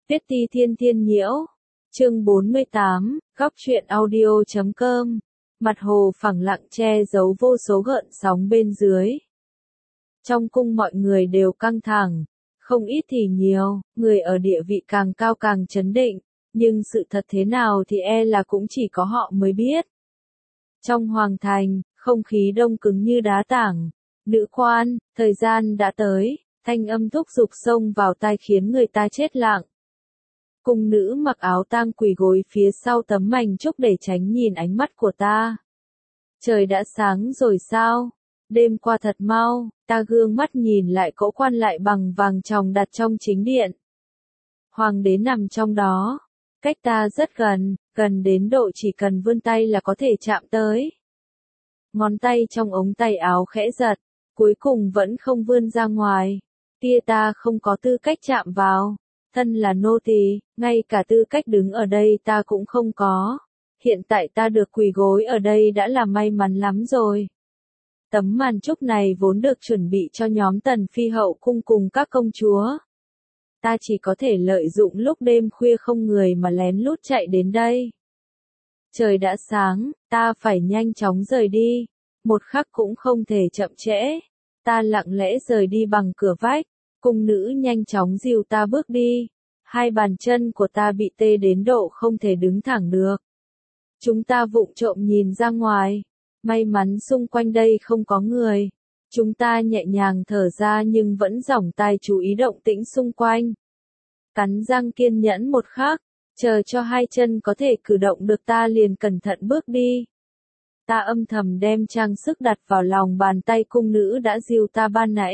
Viết ti thiên thiên nhiễu. Chương 48, góc truyện audio.com. Mặt hồ phẳng lặng che giấu vô số gợn sóng bên dưới. Trong cung mọi người đều căng thẳng, không ít thì nhiều, người ở địa vị càng cao càng chấn định, nhưng sự thật thế nào thì e là cũng chỉ có họ mới biết. Trong hoàng thành, không khí đông cứng như đá tảng. Nữ quan, thời gian đã tới, thanh âm thúc giục xông vào tai khiến người ta chết lặng. Cung nữ mặc áo tang quỳ gối phía sau tấm mành trúc để tránh nhìn ánh mắt của ta. Trời đã sáng rồi sao? Đêm qua thật mau, ta gương mắt nhìn lại cỗ quan lại bằng vàng tròng đặt trong chính điện. Hoàng đế nằm trong đó, cách ta rất gần, gần đến độ chỉ cần vươn tay là có thể chạm tới. Ngón tay trong ống tay áo khẽ giật, cuối cùng vẫn không vươn ra ngoài. Tia ta không có tư cách chạm vào. Thân là nô tỳ, ngay cả tư cách đứng ở đây ta cũng không có. Hiện tại ta được quỳ gối ở đây đã là may mắn lắm rồi. Tấm màn trúc này vốn được chuẩn bị cho nhóm tần phi hậu cung cùng các công chúa. Ta chỉ có thể lợi dụng lúc đêm khuya không người mà lén lút chạy đến đây. Trời đã sáng, ta phải nhanh chóng rời đi. Một khắc cũng không thể chậm trễ. Ta lặng lẽ rời đi bằng cửa vách. Cung nữ nhanh chóng dìu ta bước đi. Hai bàn chân của ta bị tê đến độ không thể đứng thẳng được. Chúng ta vụng trộm nhìn ra ngoài. May mắn xung quanh đây không có người. Chúng ta nhẹ nhàng thở ra nhưng vẫn dõng tai chú ý động tĩnh xung quanh. Cắn răng kiên nhẫn một khắc, chờ cho hai chân có thể cử động được ta liền cẩn thận bước đi. Ta âm thầm đem trang sức đặt vào lòng bàn tay cung nữ đã dìu ta ban nãy.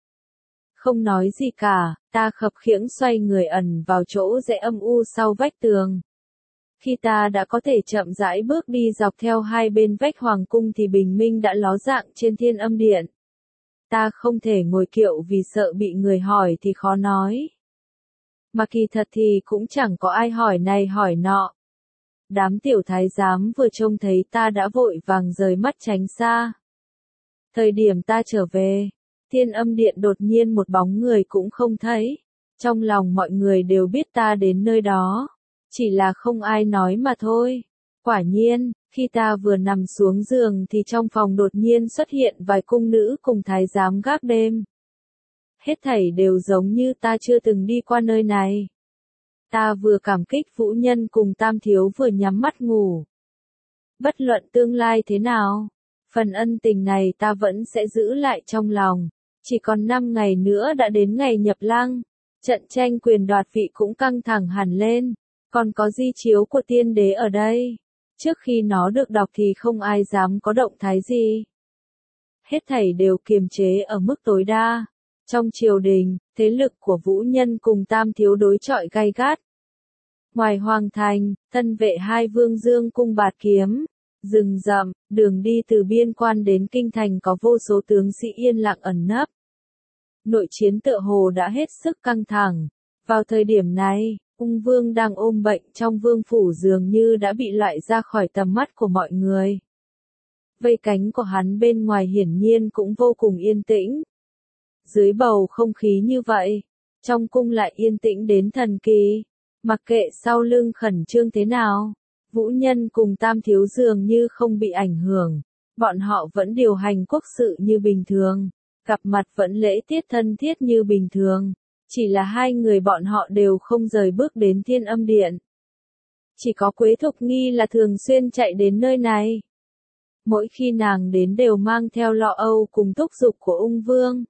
Không nói gì cả, ta khập khiễng xoay người ẩn vào chỗ rẽ âm u sau vách tường. Khi ta đã có thể chậm rãi bước đi dọc theo hai bên vách hoàng cung thì bình minh đã ló dạng trên thiên âm điện. Ta không thể ngồi kiệu vì sợ bị người hỏi thì khó nói. Mà kỳ thật thì cũng chẳng có ai hỏi này hỏi nọ. Đám tiểu thái giám vừa trông thấy ta đã vội vàng rời mắt tránh xa. Thời điểm ta trở về, thiên âm điện đột nhiên một bóng người cũng không thấy. Trong lòng mọi người đều biết ta đến nơi đó. Chỉ là không ai nói mà thôi. Quả nhiên, khi ta vừa nằm xuống giường thì trong phòng đột nhiên xuất hiện vài cung nữ cùng thái giám gác đêm. Hết thảy đều giống như ta chưa từng đi qua nơi này. Ta vừa cảm kích vũ nhân cùng tam thiếu vừa nhắm mắt ngủ. Bất luận tương lai thế nào, phần ân tình này ta vẫn sẽ giữ lại trong lòng. Chỉ còn 5 ngày nữa đã đến ngày nhập lăng. Trận tranh quyền đoạt vị cũng căng thẳng hẳn lên. Còn có di chiếu của tiên đế ở đây. Trước khi nó được đọc thì không ai dám có động thái gì. Hết thảy đều kiềm chế ở mức tối đa. Trong triều đình, thế lực của vũ nhân cùng tam thiếu đối chọi gay gắt. Ngoài hoàng thành, thân vệ hai vương dương cung bạt kiếm, rừng rậm, đường đi từ biên quan đến kinh thành có vô số tướng sĩ yên lặng ẩn nấp. Nội chiến tựa hồ đã hết sức căng thẳng. Vào thời điểm này, ung vương đang ôm bệnh trong vương phủ dường như đã bị loại ra khỏi tầm mắt của mọi người. Vây cánh của hắn bên ngoài hiển nhiên cũng vô cùng yên tĩnh. Dưới bầu không khí như vậy, trong cung lại yên tĩnh đến thần kỳ. Mặc kệ sau lưng khẩn trương thế nào, vũ nhân cùng tam thiếu dường như không bị ảnh hưởng. Bọn họ vẫn điều hành quốc sự như bình thường, gặp mặt vẫn lễ tiết thân thiết như bình thường. Chỉ là hai người bọn họ đều không rời bước đến thiên âm điện. Chỉ có Quế Thục Nghi là thường xuyên chạy đến nơi này. Mỗi khi nàng đến đều mang theo lo âu cùng thúc giục của ung vương.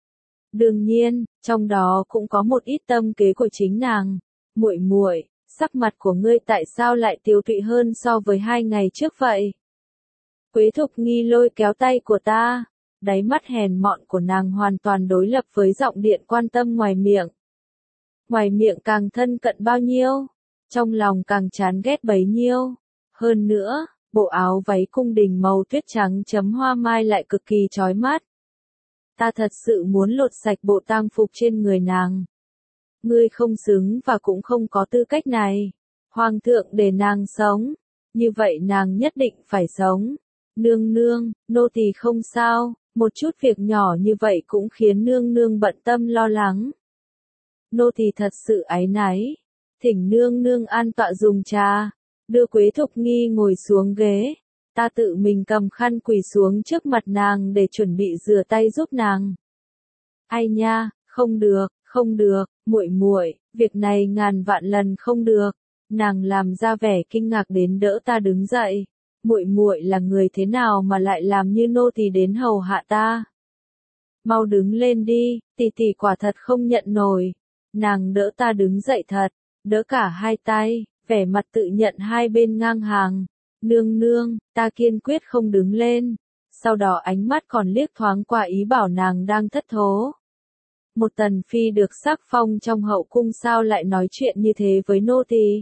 Đương nhiên, trong đó cũng có một ít tâm kế của chính nàng. Muội muội, sắc mặt của ngươi tại sao lại tiều tụy hơn so với 2 ngày trước vậy? Quế Thục Nghi lôi kéo tay của ta. Đáy mắt hèn mọn của nàng hoàn toàn đối lập với giọng điện quan tâm ngoài miệng. Ngoài miệng càng thân cận bao nhiêu, trong lòng càng chán ghét bấy nhiêu. Hơn nữa, bộ áo váy cung đình màu tuyết trắng chấm hoa mai lại cực kỳ chói mắt. Ta thật sự muốn lột sạch bộ tang phục trên người nàng. Ngươi không xứng và cũng không có tư cách này. Hoàng thượng để nàng sống, như vậy nàng nhất định phải sống. Nương nương, nô tỳ không sao. Một chút việc nhỏ như vậy cũng khiến nương nương bận tâm lo lắng. Nô tỳ thật sự áy náy, Thỉnh nương nương an tọa dùng trà, đưa Quế Thục Nghi ngồi xuống ghế, ta tự mình cầm khăn quỳ xuống trước mặt nàng để chuẩn bị rửa tay giúp nàng. Ai nha, không được, không được, muội muội, việc này ngàn vạn lần không được. Nàng làm ra vẻ kinh ngạc đến đỡ ta đứng dậy. Muội muội là người thế nào mà lại làm như nô tỳ đến hầu hạ ta? Mau đứng lên đi, tỷ tỷ quả thật không nhận nổi. Nàng đỡ ta đứng dậy thật, đỡ cả hai tay, vẻ mặt tự nhận hai bên ngang hàng. Nương nương, ta kiên quyết không đứng lên. Sau đó ánh mắt còn liếc thoáng qua ý bảo nàng đang thất thố. Một tần phi được sắc phong trong hậu cung sao lại nói chuyện như thế với nô tỳ?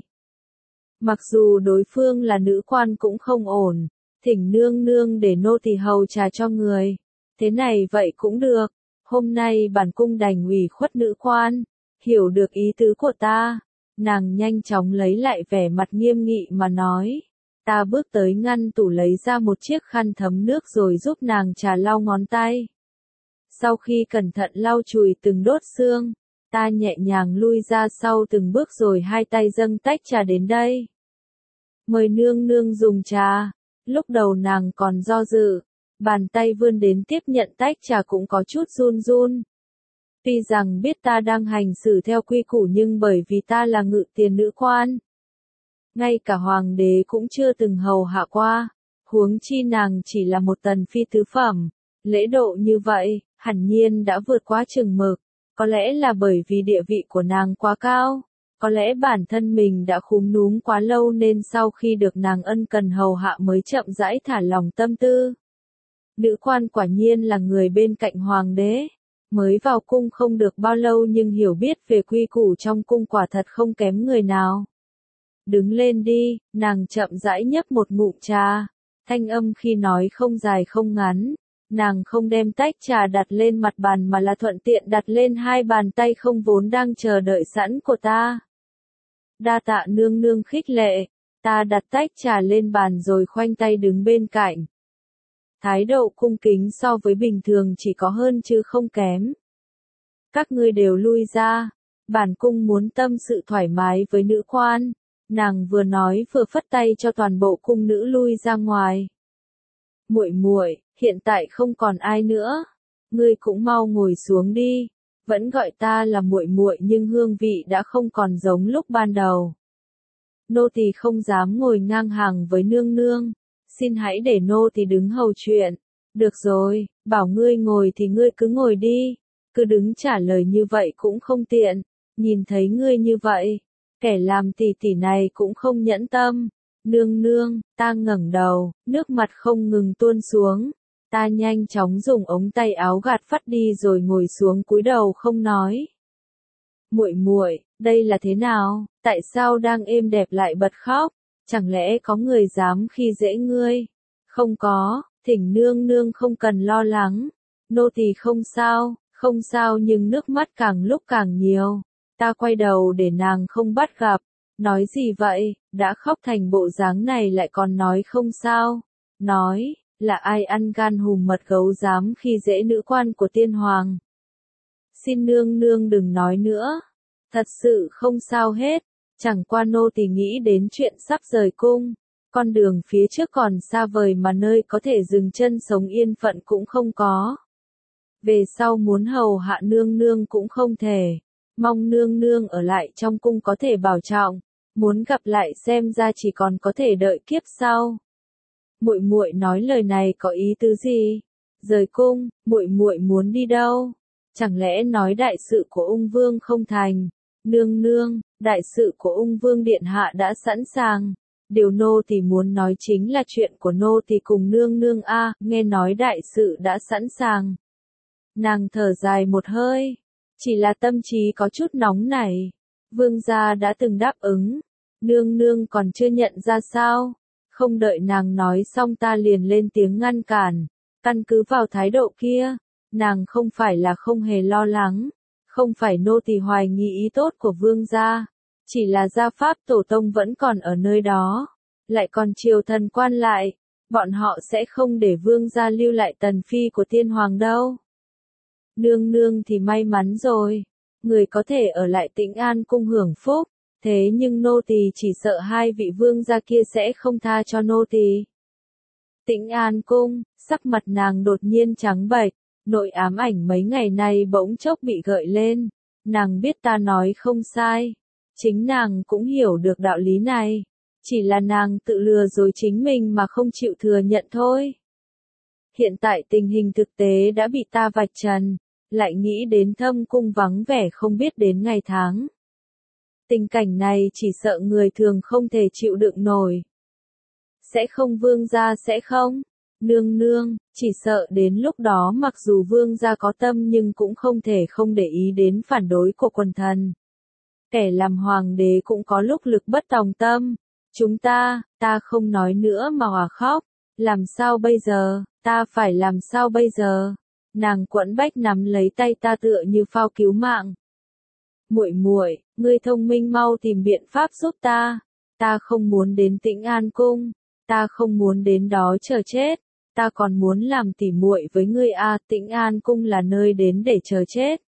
Mặc dù đối phương là nữ quan cũng không ổn, thỉnh nương nương để nô tỳ hầu trà cho người. Thế này vậy cũng được, hôm nay bản cung đành ủy khuất nữ quan, hiểu được ý tứ của ta. Nàng nhanh chóng lấy lại vẻ mặt nghiêm nghị mà nói. Ta bước tới ngăn tủ lấy ra một chiếc khăn thấm nước rồi giúp nàng trà lau ngón tay. Sau khi cẩn thận lau chùi từng đốt xương, ta nhẹ nhàng lui ra sau từng bước rồi hai tay dâng tách trà đến đây. Mời nương nương dùng trà. Lúc đầu nàng còn do dự, bàn tay vươn đến tiếp nhận tách trà cũng có chút run run. Tuy rằng biết ta đang hành xử theo quy củ nhưng bởi vì ta là ngự tiền nữ quan. Ngay cả hoàng đế cũng chưa từng hầu hạ qua, huống chi nàng chỉ là một tần phi tứ phẩm. Lễ độ như vậy, hẳn nhiên đã vượt quá chừng mực, có lẽ là bởi vì địa vị của nàng quá cao, có lẽ bản thân mình đã khúm núm quá lâu nên sau khi được nàng ân cần hầu hạ mới chậm rãi thả lòng tâm tư. Nữ quan quả nhiên là người bên cạnh hoàng đế, mới vào cung không được bao lâu nhưng hiểu biết về quy củ trong cung quả thật không kém người nào. Đứng lên đi, nàng chậm rãi nhấp một ngụm trà, thanh âm khi nói không dài không ngắn. Nàng không đem tách trà đặt lên mặt bàn mà là thuận tiện đặt lên hai bàn tay không vốn đang chờ đợi sẵn của ta. Đa tạ nương nương khích lệ, ta đặt tách trà lên bàn rồi khoanh tay đứng bên cạnh. Thái độ cung kính so với bình thường chỉ có hơn chứ không kém. Các ngươi đều lui ra, bản cung muốn tâm sự thoải mái với nữ quan. Nàng vừa nói vừa phất tay cho toàn bộ cung nữ lui ra ngoài. Muội muội, hiện tại không còn ai nữa, ngươi cũng mau ngồi xuống đi. Vẫn gọi ta là muội muội nhưng hương vị đã không còn giống lúc ban đầu. Nô tỳ không dám ngồi ngang hàng với nương nương, xin hãy để nô tỳ đứng hầu chuyện. Được rồi, bảo ngươi ngồi thì ngươi cứ ngồi đi, cứ đứng trả lời như vậy cũng không tiện. Nhìn thấy ngươi như vậy, kẻ làm tỷ tỷ này cũng không nhẫn tâm. Nương nương, ta ngẩng đầu, nước mặt không ngừng tuôn xuống. Ta nhanh chóng dùng ống tay áo gạt phát đi rồi ngồi xuống cúi đầu không nói. Muội muội, đây là thế nào? Tại sao đang êm đẹp lại bật khóc? Chẳng lẽ có người dám khi dễ ngươi? Không có, thỉnh nương nương không cần lo lắng. Nô tỳ không sao nhưng nước mắt càng lúc càng nhiều. Ta quay đầu để nàng không bắt gặp. Nói gì vậy, đã khóc thành bộ dáng này lại còn nói không sao. Nói, là ai ăn gan hùm mật gấu dám khi dễ nữ quan của tiên hoàng. Xin nương nương đừng nói nữa. Thật sự không sao hết, chẳng qua nô tỳ nghĩ đến chuyện sắp rời cung. Con đường phía trước còn xa vời mà nơi có thể dừng chân sống yên phận cũng không có. Về sau muốn hầu hạ nương nương cũng không thể. Mong nương nương ở lại trong cung có thể bảo trọng. Muốn gặp lại xem ra chỉ còn có thể đợi kiếp sau. Muội muội nói lời này có ý tứ gì? Rời cung, muội muội muốn đi đâu? Chẳng lẽ nói đại sự của ung vương không thành? Nương nương, đại sự của ung vương điện hạ đã sẵn sàng. Điều nô tỳ muốn nói chính là chuyện của nô tỳ cùng nương nương a, nghe nói đại sự đã sẵn sàng. Nàng thở dài một hơi, chỉ là tâm trí có chút nóng nảy. Vương gia đã từng đáp ứng, nương nương còn chưa nhận ra sao? Không đợi nàng nói xong ta liền lên tiếng ngăn cản. Căn cứ vào thái độ kia, nàng không phải là không hề lo lắng, không phải nô tỳ hoài nghi ý tốt của vương gia, chỉ là gia pháp tổ tông vẫn còn ở nơi đó, lại còn triều thần quan lại, bọn họ sẽ không để vương gia lưu lại tần phi của tiên hoàng đâu. Nương nương thì may mắn rồi, người có thể ở lại Tĩnh An cung hưởng phúc, Thế nhưng nô tỳ chỉ sợ hai vị vương gia kia sẽ không tha cho nô tỳ. Tĩnh An Cung, sắc mặt nàng đột nhiên trắng bệch, nỗi ám ảnh mấy ngày nay bỗng chốc bị gợi lên. Nàng biết ta nói không sai. Chính nàng cũng hiểu được đạo lý này. Chỉ là nàng tự lừa dối chính mình mà không chịu thừa nhận thôi. Hiện tại tình hình thực tế đã bị ta vạch trần, lại nghĩ đến Thâm Cung vắng vẻ không biết đến ngày tháng. Tình cảnh này chỉ sợ người thường không thể chịu đựng nổi. Sẽ không vương gia sẽ không? Nương nương, chỉ sợ đến lúc đó mặc dù vương gia có tâm nhưng cũng không thể không để ý đến phản đối của quần thần. Kẻ làm hoàng đế cũng có lúc lực bất tòng tâm. Ta không nói nữa mà hòa khóc. Làm sao bây giờ, ta phải làm sao bây giờ? Nàng quẫn bách nắm lấy tay ta tựa như phao cứu mạng. Muội muội, ngươi thông minh mau tìm biện pháp giúp ta. Ta không muốn đến Tĩnh An Cung, ta không muốn đến đó chờ chết. Ta còn muốn làm tỉ muội với ngươi à, Tĩnh An Cung là nơi đến để chờ chết.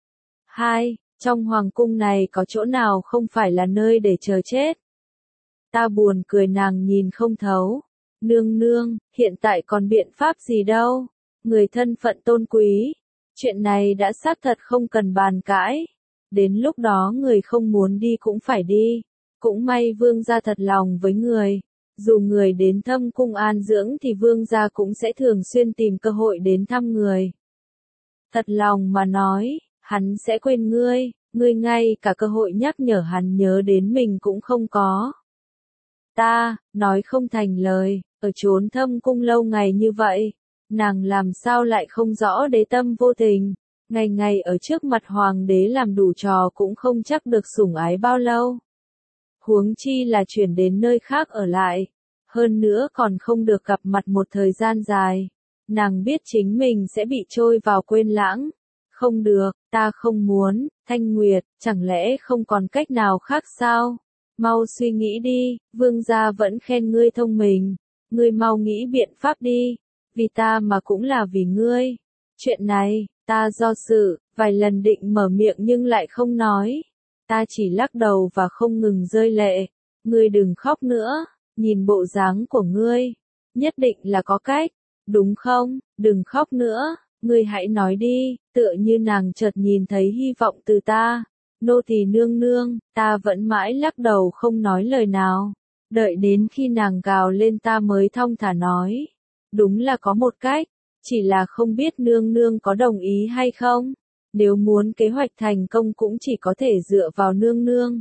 Trong hoàng cung này có chỗ nào không phải là nơi để chờ chết? Ta buồn cười nàng nhìn không thấu. Nương nương, hiện tại còn biện pháp gì đâu? Người thân phận tôn quý. Chuyện này đã xác thật không cần bàn cãi. Đến lúc đó người không muốn đi cũng phải đi. Cũng may vương gia thật lòng với người. Dù người đến Thâm Cung an dưỡng thì vương gia cũng sẽ thường xuyên tìm cơ hội đến thăm người. Thật lòng mà nói, hắn sẽ quên ngươi ngay cả cơ hội nhắc nhở hắn nhớ đến mình cũng không có. Ta, nói không thành lời, ở chốn Thâm Cung lâu ngày như vậy, nàng làm sao lại không rõ đế tâm vô tình, ngày ngày ở trước mặt hoàng đế làm đủ trò cũng không chắc được sủng ái bao lâu. Huống chi là chuyển đến nơi khác ở lại, hơn nữa còn không được gặp mặt một thời gian dài. Nàng biết chính mình sẽ bị trôi vào quên lãng. Không được, ta không muốn, Thanh Nguyệt, chẳng lẽ không còn cách nào khác sao? Mau suy nghĩ đi, vương gia vẫn khen ngươi thông minh. Ngươi mau nghĩ biện pháp đi, vì ta mà cũng là vì ngươi. Chuyện này, ta do dự, vài lần định mở miệng nhưng lại không nói. Ta chỉ lắc đầu và không ngừng rơi lệ. Ngươi đừng khóc nữa, nhìn bộ dáng của ngươi, nhất định là có cách, đúng không? Đừng khóc nữa, ngươi hãy nói đi, tựa như nàng chợt nhìn thấy hy vọng từ ta. Nô tỳ nương nương, ta vẫn mãi lắc đầu không nói lời nào. Đợi đến khi nàng gào lên ta mới thong thả nói. Đúng là có một cách, chỉ là không biết nương nương có đồng ý hay không. Nếu muốn kế hoạch thành công cũng chỉ có thể dựa vào nương nương.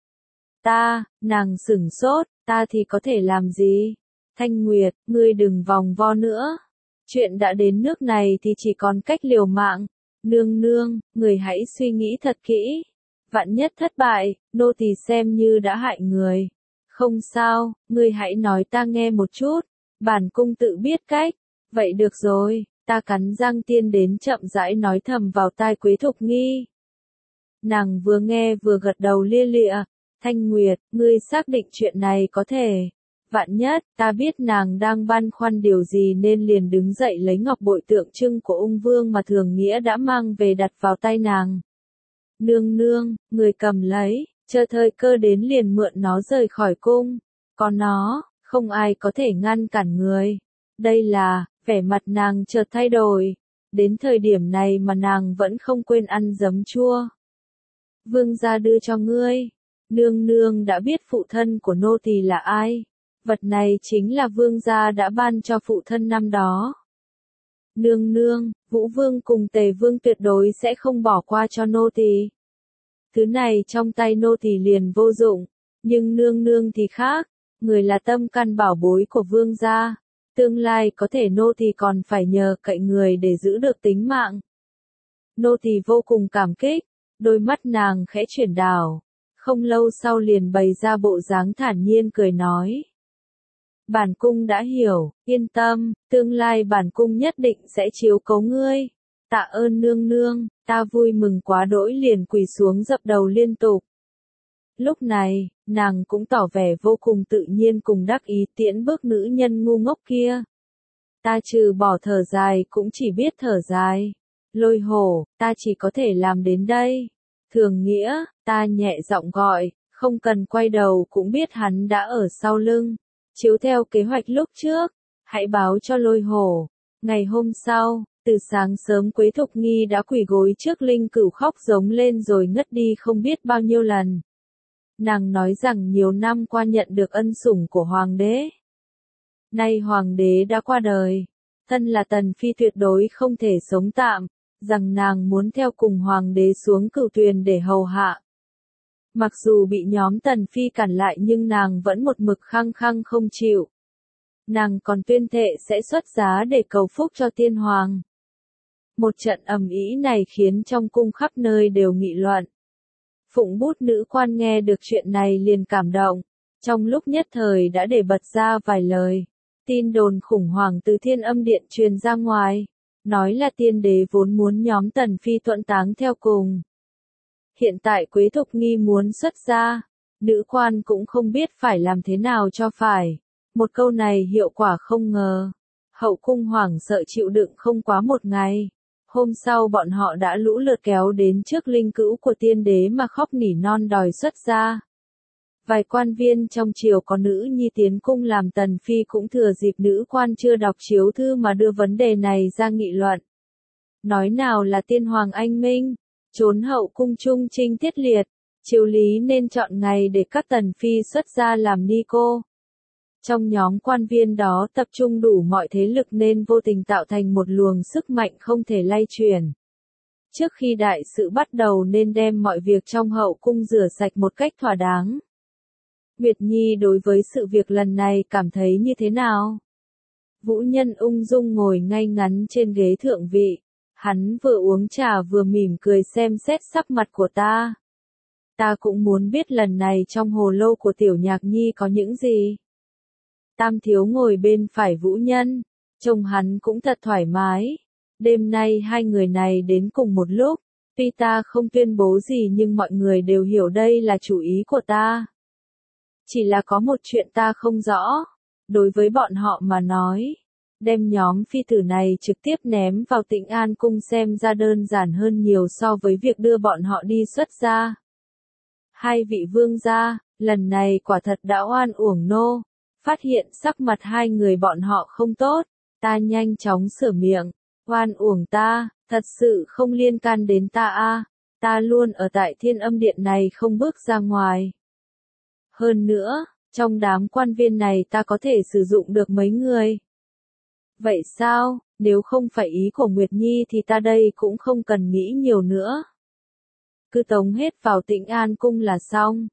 Nàng sửng sốt, ta thì có thể làm gì? Thanh Nguyệt, ngươi đừng vòng vo nữa. Chuyện đã đến nước này thì chỉ còn cách liều mạng. Nương nương, người hãy suy nghĩ thật kỹ. Vạn nhất thất bại, nô tỳ xem như đã hại người. Không sao, ngươi hãy nói ta nghe một chút. Bản cung tự biết cách. Vậy được rồi, ta cắn răng tiên đến chậm rãi nói thầm vào tai Quế Thục Nghi. Nàng vừa nghe vừa gật đầu lia lịa. Thanh Nguyệt, ngươi xác định chuyện này có thể. Vạn nhất, ta biết nàng đang băn khoăn điều gì nên liền đứng dậy lấy ngọc bội tượng trưng của ung vương mà Thường Nghĩa đã mang về đặt vào tay nàng. Nương nương, người cầm lấy, chờ thời cơ đến liền mượn nó rời khỏi cung. Còn nó, không ai có thể ngăn cản người. Đây là, vẻ mặt nàng chợt thay đổi. Đến thời điểm này mà nàng vẫn không quên ăn giấm chua. Vương gia đưa cho ngươi. Nương nương đã biết phụ thân của nô tỳ là ai. Vật này chính là vương gia đã ban cho phụ thân năm đó. Nương nương, Vũ Vương cùng Tề Vương tuyệt đối sẽ không bỏ qua cho nô tỳ. Thứ này trong tay nô tỳ liền vô dụng, nhưng nương nương thì khác, người là tâm căn bảo bối của vương gia. Tương lai có thể nô tỳ còn phải nhờ cậy người để giữ được tính mạng. Nô tỳ vô cùng cảm kích, đôi mắt nàng khẽ chuyển đảo. Không lâu sau liền bày ra bộ dáng thản nhiên cười nói. Bản cung đã hiểu, yên tâm, tương lai bản cung nhất định sẽ chiếu cố ngươi. Tạ ơn nương nương, ta vui mừng quá đỗi liền quỳ xuống dập đầu liên tục. Lúc này, nàng cũng tỏ vẻ vô cùng tự nhiên cùng đắc ý tiễn bước nữ nhân ngu ngốc kia. Ta trừ bỏ thở dài cũng chỉ biết thở dài. Lôi hổ, ta chỉ có thể làm đến đây. Thường Nghĩa, ta nhẹ giọng gọi, Không cần quay đầu cũng biết hắn đã ở sau lưng. Chiếu theo kế hoạch lúc trước, hãy báo cho Lôi Hổ. Ngày hôm sau, từ sáng sớm Quế Thục Nghi đã quỳ gối trước linh cửu khóc giống lên rồi ngất đi không biết bao nhiêu lần. Nàng nói rằng nhiều năm qua nhận được ân sủng của hoàng đế. Nay hoàng đế đã qua đời, thân là tần phi tuyệt đối không thể sống tạm, rằng nàng muốn theo cùng hoàng đế xuống Cửu Tuyền để hầu hạ. Mặc dù bị nhóm tần phi cản lại nhưng nàng vẫn một mực khăng khăng không chịu. Nàng còn tuyên thệ sẽ xuất giá để cầu phúc cho tiên hoàng. Một trận ầm ĩ này khiến trong cung khắp nơi đều nghị luận. Phụng Bút nữ quan nghe được chuyện này liền cảm động, trong lúc nhất thời đã để bật ra vài lời. Tin đồn khủng hoảng từ Thiên Âm Điện truyền ra ngoài, nói là tiên đế vốn muốn nhóm tần phi thuận táng theo cùng. Hiện tại Quế Thục Nghi muốn xuất gia, nữ quan cũng không biết phải làm thế nào cho phải. Một câu này hiệu quả không ngờ. Hậu cung hoảng sợ chịu đựng không quá một ngày. Hôm sau bọn họ đã lũ lượt kéo đến trước linh cữu của tiên đế mà khóc nỉ non đòi xuất gia. Vài quan viên trong triều có nữ nhi tiến cung làm tần phi cũng thừa dịp nữ quan chưa đọc chiếu thư mà đưa vấn đề này ra nghị luận. Nói nào là tiên hoàng anh minh, trốn hậu cung trung trinh tiết liệt, triều lý nên chọn ngày để các tần phi xuất gia làm ni cô. Trong nhóm quan viên đó tập trung đủ mọi thế lực nên vô tình tạo thành một luồng sức mạnh không thể lay chuyển. Trước khi đại sự bắt đầu nên đem mọi việc trong hậu cung rửa sạch một cách thỏa đáng. Nguyệt Nhi đối với sự việc lần này cảm thấy như thế nào? Vũ Nhân ung dung ngồi ngay ngắn trên ghế thượng vị. Hắn vừa uống trà vừa mỉm cười xem xét sắc mặt của ta. Ta cũng muốn biết lần này trong hồ lô của Tiểu Nhạc Nhi có những gì. Tam Thiếu ngồi bên phải Vũ Nhân, trông hắn cũng thật thoải mái. Đêm nay hai người này đến cùng một lúc, tuy ta không tuyên bố gì nhưng mọi người đều hiểu đây là chủ ý của ta. Chỉ là có một chuyện ta không rõ, đối với bọn họ mà nói, đem nhóm phi tử này trực tiếp ném vào Tịnh An cung xem ra đơn giản hơn nhiều so với việc đưa bọn họ đi xuất gia. Hai vị vương gia, lần này quả thật đã oan uổng nô. Phát hiện sắc mặt hai người bọn họ không tốt, ta nhanh chóng sửa miệng. Oan uổng ta, thật sự không liên can đến ta a, ta luôn ở tại Thiên Âm Điện này không bước ra ngoài. Hơn nữa, trong đám quan viên này ta có thể sử dụng được mấy người. Vậy sao, nếu không phải ý của Nguyệt Nhi thì ta đây cũng không cần nghĩ nhiều nữa. Cứ tống hết vào Tịnh An cung là xong.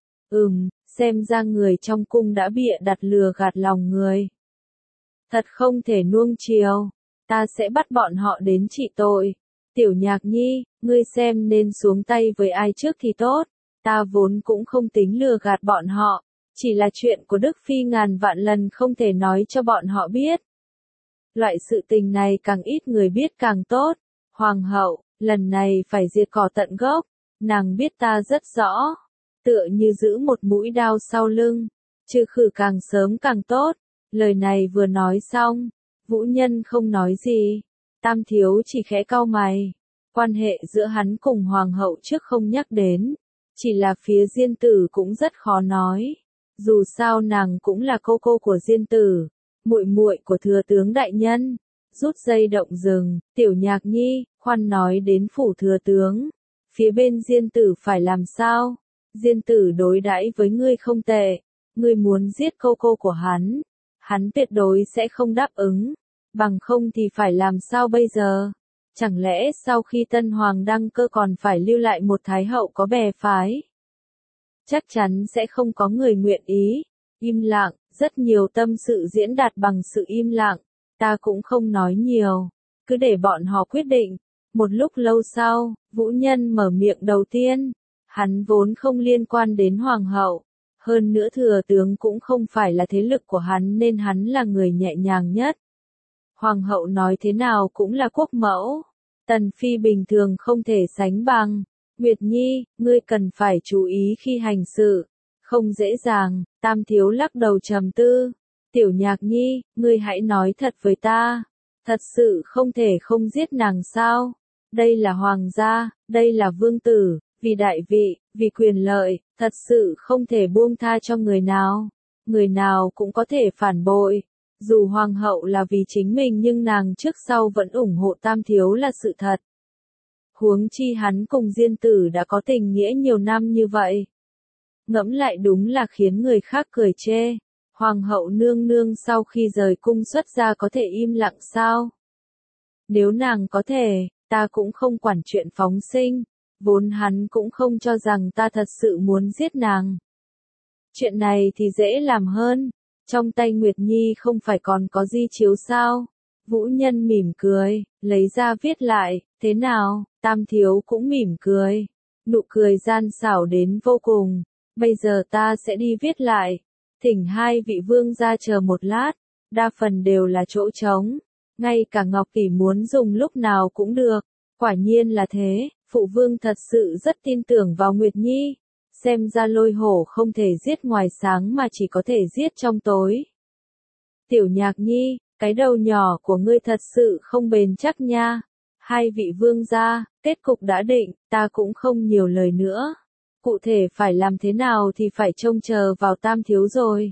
Xem ra người trong cung đã bịa đặt lừa gạt lòng người. Thật không thể nuông chiều, ta sẽ bắt bọn họ đến trị tội. Tiểu Nhạc Nhi, ngươi xem nên xuống tay với ai trước thì tốt, ta vốn cũng không tính lừa gạt bọn họ, chỉ là chuyện của Đức Phi ngàn vạn lần không thể nói cho bọn họ biết. Loại sự tình này càng ít người biết càng tốt. Hoàng hậu, lần này phải diệt cỏ tận gốc, nàng biết ta rất rõ. Tựa như giữ một mũi đao sau lưng, trừ khử càng sớm càng tốt. Lời này vừa nói xong, Vũ Nhân không nói gì, Tam Thiếu chỉ khẽ cau mày. Quan hệ giữa hắn cùng hoàng hậu trước không nhắc đến, chỉ là phía Diên Tử cũng rất khó nói. Dù sao nàng cũng là cô cô của Diên Tử, muội muội của thừa tướng đại nhân. Rút dây động rừng, Tiểu Nhạc Nhi, khoan nói đến phủ thừa tướng, phía bên Diên Tử phải làm sao? Diên Tử đối đãi với ngươi không tệ, ngươi muốn giết cô cô của hắn tuyệt đối sẽ không đáp ứng, bằng không thì phải làm sao bây giờ? Chẳng lẽ sau khi tân hoàng đăng cơ còn phải lưu lại một thái hậu có bè phái? Chắc chắn sẽ không có người nguyện ý. Im lặng, rất nhiều tâm sự diễn đạt bằng sự im lặng, ta cũng không nói nhiều, cứ để bọn họ quyết định. Một lúc lâu sau, Vũ Nhân mở miệng đầu tiên. Hắn vốn không liên quan đến hoàng hậu, hơn nữa thừa tướng cũng không phải là thế lực của hắn nên hắn là người nhẹ nhàng nhất. Hoàng hậu nói thế nào cũng là quốc mẫu, Tần Phi bình thường không thể sánh bằng. Nguyệt Nhi, ngươi cần phải chú ý khi hành sự, không dễ dàng. Tam Thiếu lắc đầu trầm tư. Tiểu Nhạc Nhi, ngươi hãy nói thật với ta, thật sự không thể không giết nàng sao? Đây là hoàng gia, đây là vương tử. vì đại vị, vì quyền lợi, thật sự không thể buông tha cho người nào cũng có thể phản bội. Dù hoàng hậu là vì chính mình nhưng nàng trước sau vẫn ủng hộ Tam Thiếu là sự thật. Huống chi hắn cùng Diên Tử đã có tình nghĩa nhiều năm như vậy. Ngẫm lại đúng là khiến người khác cười chê. Hoàng hậu nương nương sau khi rời cung xuất gia có thể im lặng sao? Nếu nàng có thể, ta cũng không quản chuyện phóng sinh, vốn hắn cũng không cho rằng ta thật sự muốn giết nàng. Chuyện này thì dễ làm hơn, trong tay Nguyệt Nhi không phải còn có di chiếu sao? Vũ Nhân mỉm cười, lấy ra viết lại, thế nào? Tam Thiếu cũng mỉm cười, nụ cười gian xảo đến vô cùng. Bây giờ ta sẽ đi viết lại, thỉnh hai vị vương ra chờ một lát, đa phần đều là chỗ trống, ngay cả Ngọc Tỷ muốn dùng lúc nào cũng được. Quả nhiên là thế, phụ vương thật sự rất tin tưởng vào Nguyệt Nhi, xem ra Lôi Hổ không thể giết ngoài sáng mà chỉ có thể giết trong tối. Tiểu Nhạc Nhi, cái đầu nhỏ của ngươi thật sự không bền chắc nha. Hai vị vương gia, kết cục đã định, ta cũng không nhiều lời nữa. Cụ thể phải làm thế nào thì phải trông chờ vào Tam Thiếu rồi.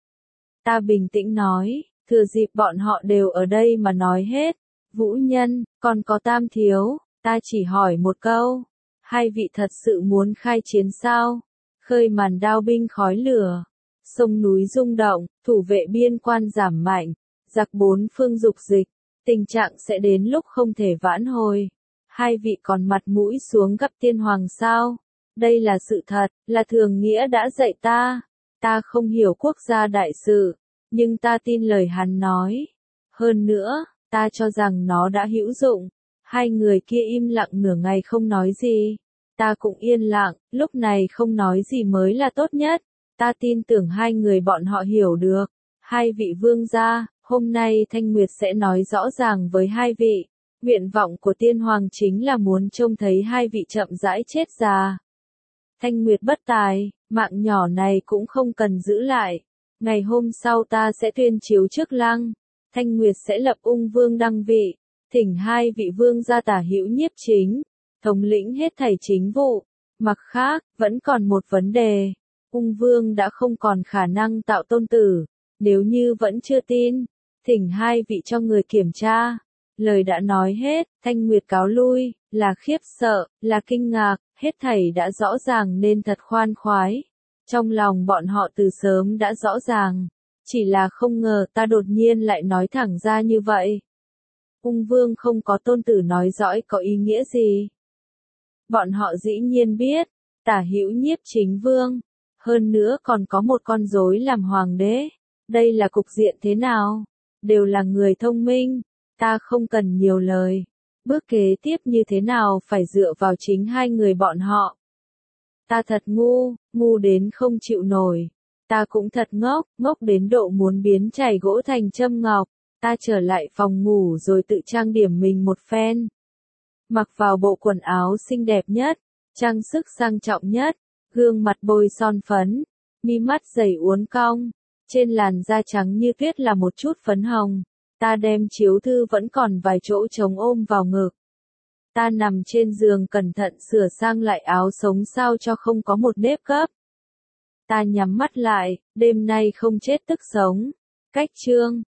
Ta bình tĩnh nói, thừa dịp bọn họ đều ở đây mà nói hết. Vũ Nhân, còn có Tam Thiếu, ta chỉ hỏi một câu. Hai vị thật sự muốn khai chiến sao? Khơi màn đao binh khói lửa. Sông núi rung động, thủ vệ biên quan giảm mạnh. Giặc bốn phương dục dịch. Tình trạng sẽ đến lúc không thể vãn hồi. Hai vị còn mặt mũi xuống gặp tiên hoàng sao? Đây là sự thật, là Thường Nghĩa đã dạy ta. Ta không hiểu quốc gia đại sự, nhưng ta tin lời hắn nói. Hơn nữa, ta cho rằng nó đã hữu dụng. Hai người kia im lặng nửa ngày không nói gì. Ta cũng yên lặng, lúc này không nói gì mới là tốt nhất. Ta tin tưởng hai người bọn họ hiểu được. Hai vị vương gia, hôm nay Thanh Nguyệt sẽ nói rõ ràng với hai vị. Nguyện vọng của tiên hoàng chính là muốn trông thấy hai vị chậm rãi chết già. Thanh Nguyệt bất tài, mạng nhỏ này cũng không cần giữ lại. Ngày hôm sau ta sẽ tuyên chiếu trước lăng. Thanh Nguyệt sẽ lập ung vương đăng vị. Thỉnh hai vị vương gia tả hữu nhiếp chính. Thống lĩnh hết thảy chính vụ. Mặt khác, vẫn còn một vấn đề. Ung vương đã không còn khả năng tạo tôn tử. Nếu như vẫn chưa tin, thỉnh hai vị cho người kiểm tra. Lời đã nói hết, Thanh Nguyệt cáo lui, là khiếp sợ, là kinh ngạc, hết thảy đã rõ ràng nên thật khoan khoái. Trong lòng bọn họ từ sớm đã rõ ràng, chỉ là không ngờ ta đột nhiên lại nói thẳng ra như vậy. Ung vương không có tôn tử nói dõi có ý nghĩa gì? Bọn họ dĩ nhiên biết, tả hữu nhiếp chính vương, hơn nữa còn có một con rối làm hoàng đế. Đây là cục diện thế nào? Đều là người thông minh, ta không cần nhiều lời. Bước kế tiếp như thế nào phải dựa vào chính hai người bọn họ. Ta thật ngu đến không chịu nổi. Ta cũng thật ngốc đến độ muốn biến chảy gỗ thành châm ngọc. Ta trở lại phòng ngủ rồi tự trang điểm mình một phen. Mặc vào bộ quần áo xinh đẹp nhất, trang sức sang trọng nhất, gương mặt bôi son phấn, mi mắt dày uốn cong, trên làn da trắng như tuyết là một chút phấn hồng. Ta đem chiếu thư vẫn còn vài chỗ trống ôm vào ngực. Ta nằm trên giường cẩn thận sửa sang lại áo sống sao cho không có một nếp gấp. Ta nhắm mắt lại, đêm nay không chết tức sống. Cách chương